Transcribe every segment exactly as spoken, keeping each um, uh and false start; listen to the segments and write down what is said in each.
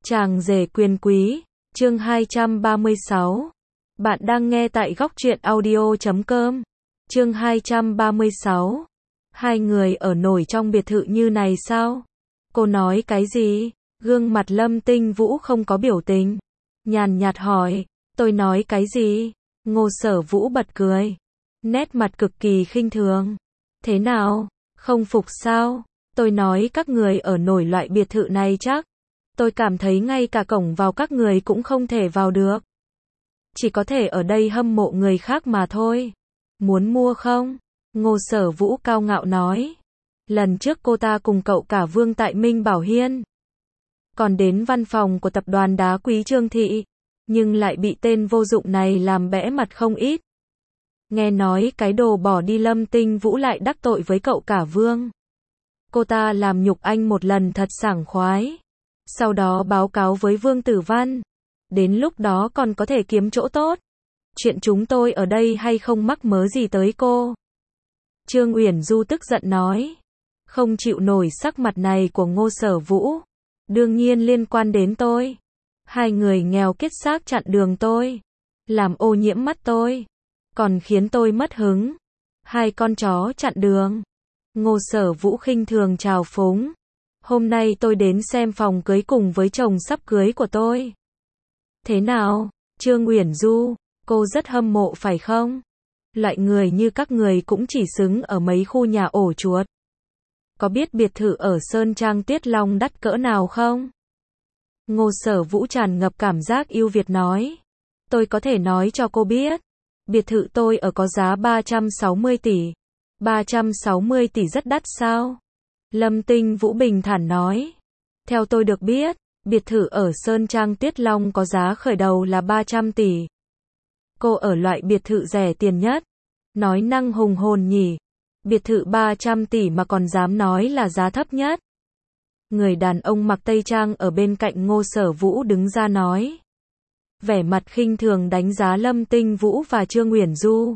Chàng rể quyền quý, chương hai trăm ba mươi sáu. Bạn đang nghe tại góc truyện audio chấm com. Chương hai trăm ba mươi sáu. Hai người ở nổi trong biệt thự như này sao? Cô nói cái gì? Gương mặt Lâm Tinh Vũ không có biểu tình. Nhàn nhạt hỏi, tôi nói cái gì? Ngô Sở Vũ bật cười. Nét mặt cực kỳ khinh thường. Thế nào? Không phục sao? Tôi nói các người ở nổi loại biệt thự này chắc. Tôi cảm thấy ngay cả cổng vào các người cũng không thể vào được. Chỉ có thể ở đây hâm mộ người khác mà thôi. Muốn mua không? Ngô Sở Vũ cao ngạo nói. Lần trước cô ta cùng cậu cả Vương tại Minh Bảo Hiên. Còn đến văn phòng của tập đoàn đá quý Trương Thị. Nhưng lại bị tên vô dụng này làm bẽ mặt không ít. Nghe nói cái đồ bỏ đi Lâm Tinh Vũ lại đắc tội với cậu cả Vương. Cô ta làm nhục anh một lần thật sảng khoái. Sau đó báo cáo với Vương Tử Văn. Đến lúc đó còn có thể kiếm chỗ tốt. Chuyện chúng tôi ở đây hay không mắc mớ gì tới cô. Trương Uyển Du tức giận nói. Không chịu nổi sắc mặt này của Ngô Sở Vũ. Đương nhiên liên quan đến tôi. Hai người nghèo kiết xác chặn đường tôi. Làm ô nhiễm mắt tôi. Còn khiến tôi mất hứng. Hai con chó chặn đường. Ngô Sở Vũ khinh thường trào phúng. Hôm nay tôi đến xem phòng cưới cùng với chồng sắp cưới của tôi. Thế nào, Trương Uyển Du, cô rất hâm mộ phải không? Loại người như các người cũng chỉ xứng ở mấy khu nhà ổ chuột. Có biết biệt thự ở Sơn Trang Tuyết Long đắt cỡ nào không? Ngô Sở Vũ tràn ngập cảm giác yêu Việt nói. Tôi có thể nói cho cô biết. Biệt thự tôi ở có giá ba trăm sáu mươi tỷ. ba trăm sáu mươi tỷ rất đắt sao? Lâm Tinh Vũ bình thản nói. Theo tôi được biết, biệt thự ở Sơn Trang Tuyết Long có giá khởi đầu là ba trăm tỷ. Cô ở loại biệt thự rẻ tiền nhất. Nói năng hùng hồn nhỉ. Biệt thự ba trăm tỷ mà còn dám nói là giá thấp nhất. Người đàn ông mặc tây trang ở bên cạnh Ngô Sở Vũ đứng ra nói. Vẻ mặt khinh thường đánh giá Lâm Tinh Vũ và Trương Uyển Du.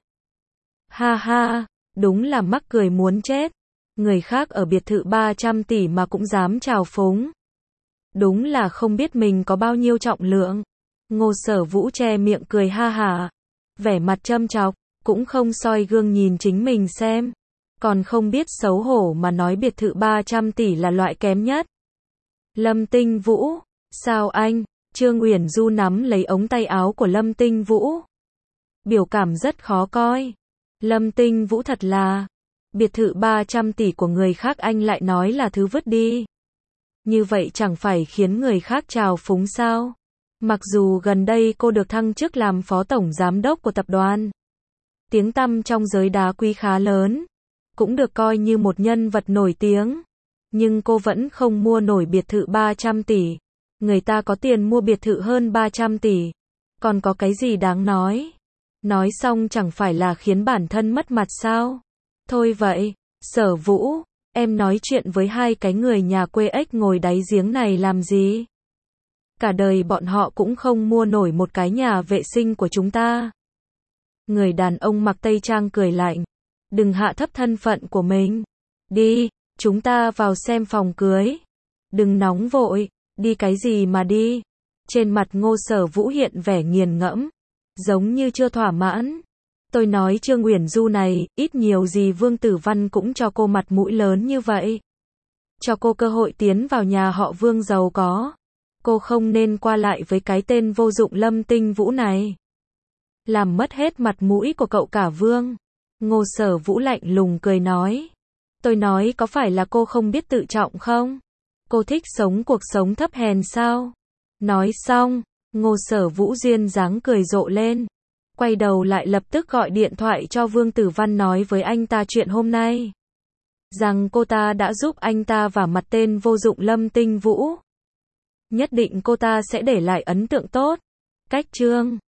Ha ha, đúng là mắc cười muốn chết. Người khác ở biệt thự ba trăm tỷ mà cũng dám trào phúng. Đúng là không biết mình có bao nhiêu trọng lượng. Ngô Sở Vũ che miệng cười ha hả. Vẻ mặt châm chọc, cũng không soi gương nhìn chính mình xem. Còn không biết xấu hổ mà nói biệt thự ba trăm tỷ là loại kém nhất. Lâm Tinh Vũ, sao anh? Trương Uyển Du nắm lấy ống tay áo của Lâm Tinh Vũ. Biểu cảm rất khó coi. Lâm Tinh Vũ thật là, biệt thự ba trăm tỷ của người khác anh lại nói là thứ vứt đi. Như vậy chẳng phải khiến người khác trào phúng sao? Mặc dù gần đây cô được thăng chức làm phó tổng giám đốc của tập đoàn. Tiếng tăm trong giới đá quý khá lớn. Cũng được coi như một nhân vật nổi tiếng. Nhưng cô vẫn không mua nổi biệt thự ba trăm tỷ. Người ta có tiền mua biệt thự hơn ba trăm tỷ. Còn có cái gì đáng nói? Nói xong chẳng phải là khiến bản thân mất mặt sao? Thôi vậy, Sở Vũ, em nói chuyện với hai cái người nhà quê ếch ngồi đáy giếng này làm gì? Cả đời bọn họ cũng không mua nổi một cái nhà vệ sinh của chúng ta. Người đàn ông mặc tây trang cười lạnh. Đừng hạ thấp thân phận của mình. Đi, chúng ta vào xem phòng cưới. Đừng nóng vội, đi cái gì mà đi. Trên mặt Ngô Sở Vũ hiện vẻ nghiền ngẫm. Giống như chưa thỏa mãn. Tôi nói Trương Uyển Du này, ít nhiều gì Vương Tử Văn cũng cho cô mặt mũi lớn như vậy. Cho cô cơ hội tiến vào nhà họ Vương giàu có. Cô không nên qua lại với cái tên vô dụng Lâm Tinh Vũ này. Làm mất hết mặt mũi của cậu cả Vương. Ngô Sở Vũ lạnh lùng cười nói. Tôi nói có phải là cô không biết tự trọng không? Cô thích sống cuộc sống thấp hèn sao? Nói xong, Ngô Sở Vũ duyên dáng cười rộ lên. Quay đầu lại lập tức gọi điện thoại cho Vương Tử Văn nói với anh ta chuyện hôm nay. Rằng cô ta đã giúp anh ta vả mặt tên vô dụng Lâm Tinh Vũ. Nhất định cô ta sẽ để lại ấn tượng tốt. Cách chương